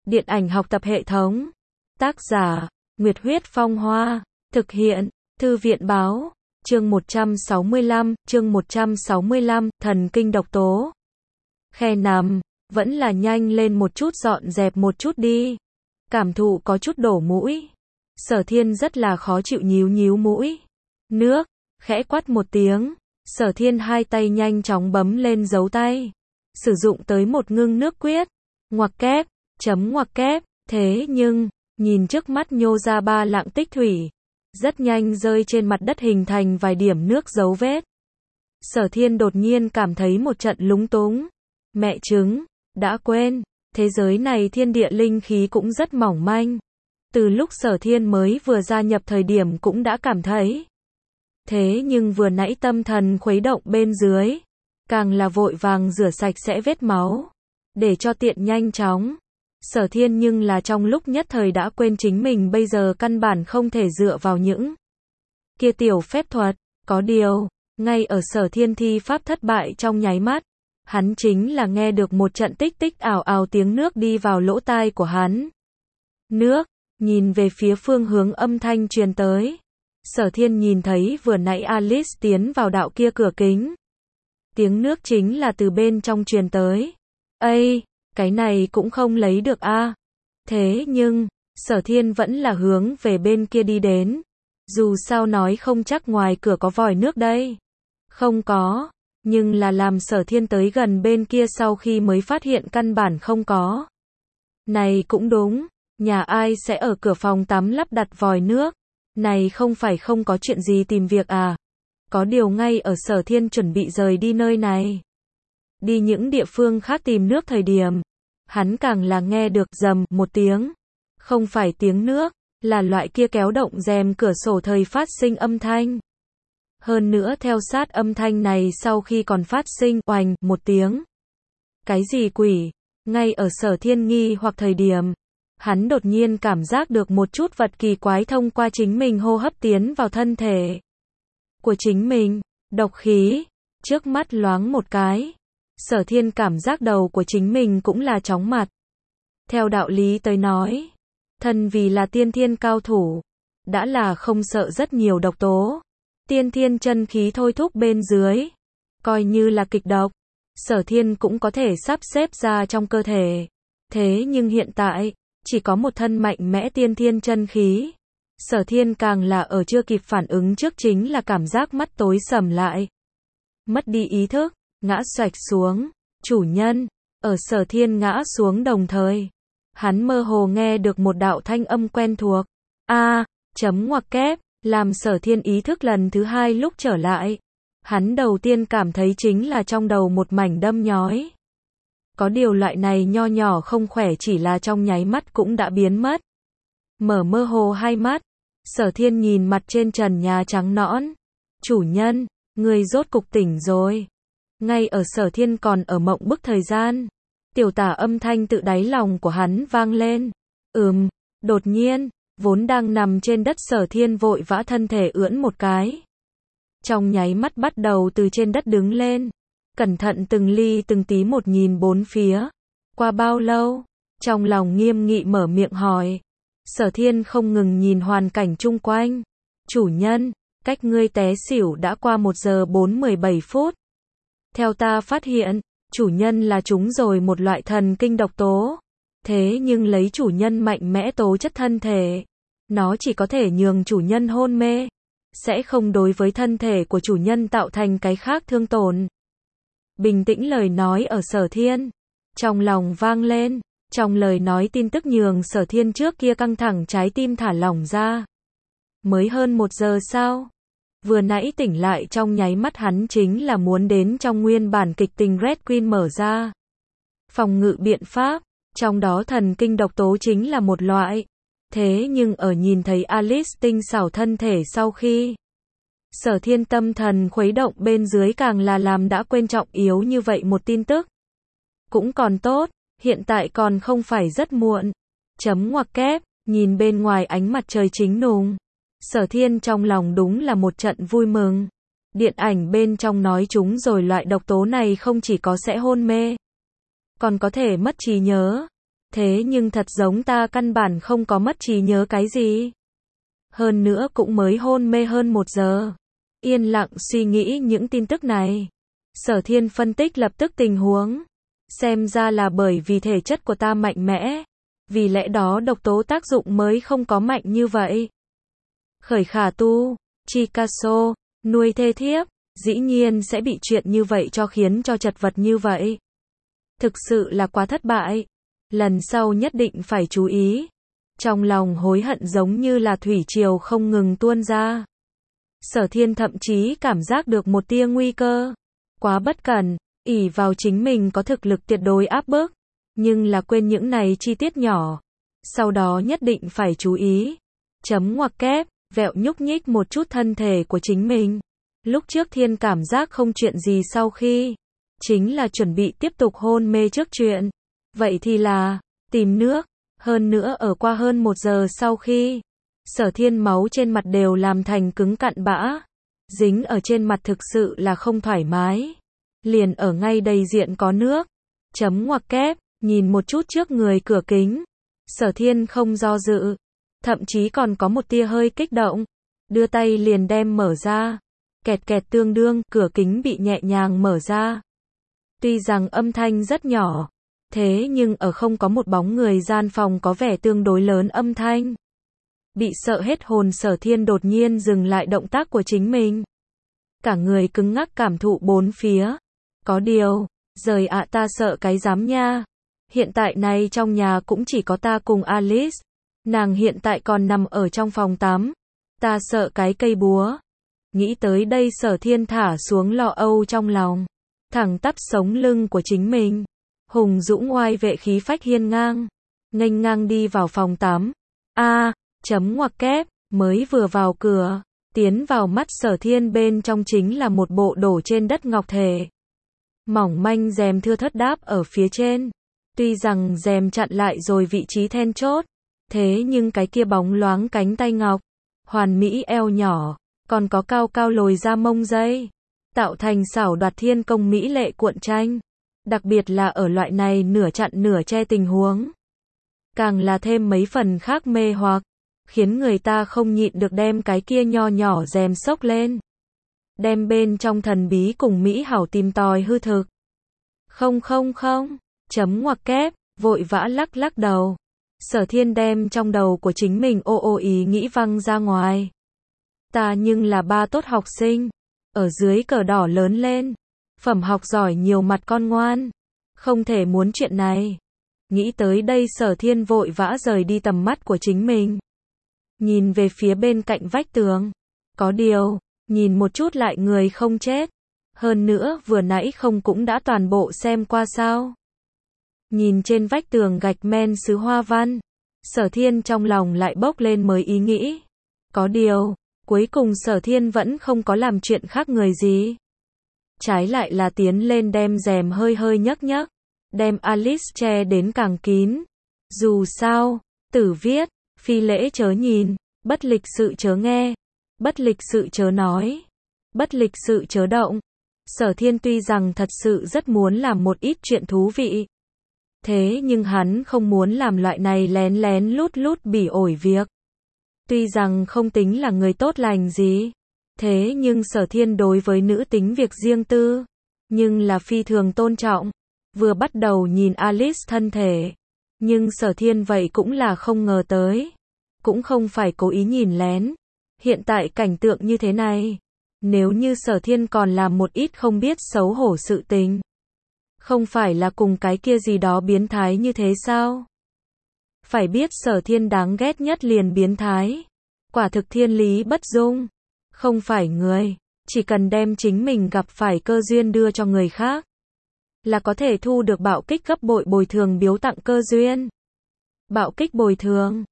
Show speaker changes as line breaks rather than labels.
Điện ảnh học tập hệ thống. Tác giả, Nguyệt Huyết Phong Hoa. Thực hiện, Thư viện Báo. Chương 165, thần kinh độc tố. Khe nằm, vẫn là nhanh lên một chút, dọn dẹp một chút đi. Cảm thụ có chút đổ mũi. Sở Thiên rất là khó chịu, nhíu mũi. Nước, khẽ quát một tiếng. Sở Thiên hai tay nhanh chóng bấm lên dấu tay. Sử dụng tới một ngưng nước quyết. Ngoặc kép, chấm ngoặc kép. Thế nhưng, nhìn trước mắt nhô ra 3 lạng tích thủy. Rất nhanh rơi trên mặt đất hình thành vài điểm nước dấu vết. Sở Thiên đột nhiên cảm thấy một trận lúng túng. Mẹ chứng, đã quên, thế giới này thiên địa linh khí cũng rất mỏng manh. Từ lúc Sở Thiên mới vừa gia nhập thời điểm cũng đã cảm thấy. Thế nhưng vừa nãy tâm thần khuấy động bên dưới, càng là vội vàng rửa sạch sẽ vết máu, để cho tiện nhanh chóng. Sở Thiên nhưng là trong lúc nhất thời đã quên chính mình bây giờ căn bản không thể dựa vào những kia tiểu phép thuật. Có điều, ngay ở Sở Thiên thi pháp thất bại trong nháy mắt, hắn chính là nghe được một trận tích tích ảo ảo tiếng nước đi vào lỗ tai của hắn. Nước, nhìn về phía phương hướng âm thanh truyền tới. Sở Thiên nhìn thấy vừa nãy Alice tiến vào đạo kia cửa kính. Tiếng nước chính là từ bên trong truyền tới. Ây, cái này cũng không lấy được a. Thế nhưng, Sở Thiên vẫn là hướng về bên kia đi đến. Dù sao nói không chắc ngoài cửa có vòi nước đây. Không có, nhưng là làm Sở Thiên tới gần bên kia sau khi mới phát hiện căn bản không có. Này cũng đúng, nhà ai sẽ ở cửa phòng tắm lắp đặt vòi nước? Này không phải không có chuyện gì tìm việc à? Có điều ngay ở Sở Thiên chuẩn bị rời đi nơi này, đi những địa phương khác tìm nước thời điểm, hắn càng là nghe được rầm một tiếng. Không phải tiếng nước, là loại kia kéo động rèm cửa sổ thời phát sinh âm thanh. Hơn nữa theo sát âm thanh này sau khi còn phát sinh oành một tiếng. Cái gì quỷ? Ngay ở Sở Thiên nghi hoặc thời điểm, hắn đột nhiên cảm giác được một chút vật kỳ quái thông qua chính mình hô hấp tiến vào thân thể của chính mình. Độc khí, trước mắt loáng một cái. Sở Thiên cảm giác đầu của chính mình cũng là chóng mặt. Theo đạo lý tới nói, thân vì là tiên thiên cao thủ, đã là không sợ rất nhiều độc tố. Tiên thiên chân khí thôi thúc bên dưới, coi như là kịch độc, Sở Thiên cũng có thể sắp xếp ra trong cơ thể. Thế nhưng hiện tại, chỉ có một thân mạnh mẽ tiên thiên chân khí. Sở Thiên càng là ở chưa kịp phản ứng trước chính là cảm giác mắt tối sầm lại. Mất đi ý thức, ngã xoạch xuống. Chủ nhân, ở Sở Thiên ngã xuống đồng thời, hắn mơ hồ nghe được một đạo thanh âm quen thuộc. Chấm ngoặc kép, làm Sở Thiên ý thức lần thứ hai lúc trở lại. Hắn đầu tiên cảm thấy chính là trong đầu một mảnh đâm nhói. Có điều loại này nho nhỏ không khỏe chỉ là trong nháy mắt cũng đã biến mất. Mở mơ hồ hai mắt, Sở Thiên nhìn mặt trên trần nhà trắng nõn. Chủ nhân, người rốt cục tỉnh rồi. Ngay ở Sở Thiên còn ở mộng bức thời gian, tiểu tả âm thanh tự đáy lòng của hắn vang lên. Đột nhiên, vốn đang nằm trên đất Sở Thiên vội vã thân thể ưỡn một cái. Trong nháy mắt bắt đầu từ trên đất đứng lên. Cẩn thận từng ly từng tí một nhìn bốn phía. Qua bao lâu? Trong lòng nghiêm nghị mở miệng hỏi. Sở Thiên không ngừng nhìn hoàn cảnh chung quanh. Chủ nhân, cách ngươi té xỉu đã qua 1 giờ 17 phút. Theo ta phát hiện, chủ nhân là trúng rồi một loại thần kinh độc tố. Thế nhưng lấy chủ nhân mạnh mẽ tố chất thân thể, nó chỉ có thể nhường chủ nhân hôn mê, sẽ không đối với thân thể của chủ nhân tạo thành cái khác thương tổn. Bình tĩnh lời nói ở Sở Thiên trong lòng vang lên. Trong lời nói tin tức nhường Sở Thiên trước kia căng thẳng trái tim thả lỏng ra. Mới hơn 1 giờ sau, vừa nãy tỉnh lại trong nháy mắt hắn chính là muốn đến trong nguyên bản kịch tình Red Queen mở ra. Phòng ngự biện pháp, trong đó thần kinh độc tố chính là một loại. Thế nhưng ở nhìn thấy Alice tinh xảo thân thể sau khi, Sở Thiên tâm thần khuấy động bên dưới càng là làm đã quên trọng yếu như vậy một tin tức. Cũng còn tốt, hiện tại còn không phải rất muộn. Chấm ngoặc kép, nhìn bên ngoài ánh mặt trời chính nùng. Sở Thiên trong lòng đúng là một trận vui mừng. Điện ảnh bên trong nói chúng rồi loại độc tố này không chỉ có sẽ hôn mê, còn có thể mất trí nhớ. Thế nhưng thật giống ta căn bản không có mất trí nhớ cái gì. Hơn nữa cũng mới hôn mê hơn 1 giờ. Yên lặng suy nghĩ những tin tức này. Sở Thiên phân tích lập tức tình huống. Xem ra là bởi vì thể chất của ta mạnh mẽ. Vì lẽ đó độc tố tác dụng mới không có mạnh như vậy. Khởi khả tu, Chikaso, nuôi thê thiếp, dĩ nhiên sẽ bị chuyện như vậy khiến cho chật vật như vậy. Thực sự là quá thất bại. Lần sau nhất định phải chú ý. Trong lòng hối hận giống như là thủy triều không ngừng tuôn ra. Sở Thiên thậm chí cảm giác được một tia nguy cơ. Quá bất cẩn, ỷ vào chính mình có thực lực tuyệt đối áp bức, nhưng là quên những này chi tiết nhỏ. Sau đó nhất định phải chú ý. Chấm ngoặc kép, vẹo nhúc nhích một chút thân thể của chính mình. Lúc trước Thiên cảm giác không chuyện gì sau khi. Chính là chuẩn bị tiếp tục hôn mê trước chuyện. Vậy thì là, tìm nước. Hơn nữa ở qua hơn 1 giờ sau khi. Sở Thiên máu trên mặt đều làm thành cứng cặn bã. Dính ở trên mặt thực sự là không thoải mái. Liền ở ngay đầy diện có nước. Chấm ngoặc kép, nhìn một chút trước người cửa kính. Sở Thiên không do dự. Thậm chí còn có một tia hơi kích động. Đưa tay liền đem mở ra. Kẹt kẹt tương đương, cửa kính bị nhẹ nhàng mở ra. Tuy rằng âm thanh rất nhỏ. Thế nhưng ở không có một bóng người gian phòng có vẻ tương đối lớn âm thanh. Bị sợ hết hồn Sở Thiên đột nhiên dừng lại động tác của chính mình. Cả người cứng ngắc cảm thụ bốn phía. Có điều, rời ạ ta sợ cái dám nha. Hiện tại này trong nhà cũng chỉ có ta cùng Alice. Nàng hiện tại còn nằm ở trong phòng tắm. Ta sợ cái cây búa. Nghĩ tới đây Sở Thiên thả xuống lo âu trong lòng. Thẳng tắp sống lưng của chính mình. Hùng dũng oai vệ khí phách hiên ngang. Nghênh ngang đi vào phòng tắm. Chấm ngoặc kép, mới vừa vào cửa. Tiến vào mắt Sở Thiên bên trong chính là một bộ đổ trên đất ngọc thể. Mỏng manh rèm thưa thớt đáp ở phía trên. Tuy rằng rèm chặn lại rồi vị trí then chốt. Thế nhưng cái kia bóng loáng cánh tay ngọc. Hoàn mỹ eo nhỏ. Còn có cao cao lồi ra mông dây. Tạo thành xảo đoạt thiên công mỹ lệ cuộn tranh. Đặc biệt là ở loại này nửa chặn nửa che tình huống. Càng là thêm mấy phần khác mê hoặc. Khiến người ta không nhịn được đem cái kia nho nhỏ rèm xốc lên. Đem bên trong thần bí cùng mỹ hảo tìm tòi hư thực. Không. Chấm ngoặc kép, vội vã lắc đầu. Sở Thiên đem trong đầu của chính mình ô ý nghĩ văng ra ngoài. Ta nhưng là ba tốt học sinh. Ở dưới cờ đỏ lớn lên. Phẩm học giỏi nhiều mặt con ngoan. Không thể muốn chuyện này. Nghĩ tới đây Sở Thiên vội vã rời đi tầm mắt của chính mình. Nhìn về phía bên cạnh vách tường. Có điều, nhìn một chút lại người không chết. Hơn nữa vừa nãy không cũng đã toàn bộ xem qua sao. Nhìn trên vách tường gạch men sứ hoa văn. Sở Thiên trong lòng lại bốc lên mới ý nghĩ. Có điều, cuối cùng Sở Thiên vẫn không có làm chuyện khác người gì. Trái lại là tiến lên đem rèm hơi nhấc. Đem Alice che đến càng kín. Dù sao, tử viết, phi lễ chớ nhìn, bất lịch sự chớ nghe, bất lịch sự chớ nói, bất lịch sự chớ động. Sở Thiên tuy rằng thật sự rất muốn làm một ít chuyện thú vị. Thế nhưng hắn không muốn làm loại này lén lút bỉ ổi việc. Tuy rằng không tính là người tốt lành gì. Thế nhưng Sở Thiên đối với nữ tính việc riêng tư. Nhưng là phi thường tôn trọng. Vừa bắt đầu nhìn Alice thân thể. Nhưng Sở Thiên vậy cũng là không ngờ tới. Cũng không phải cố ý nhìn lén. Hiện tại cảnh tượng như thế này. Nếu như Sở Thiên còn làm một ít không biết xấu hổ sự tình. Không phải là cùng cái kia gì đó biến thái như thế sao? Phải biết Sở Thiên đáng ghét nhất liền biến thái. Quả thực thiên lý bất dung. Không phải người. Chỉ cần đem chính mình gặp phải cơ duyên đưa cho người khác. Là có thể thu được bạo kích gấp bội bồi thường biếu tặng cơ duyên. Bạo kích bồi thường.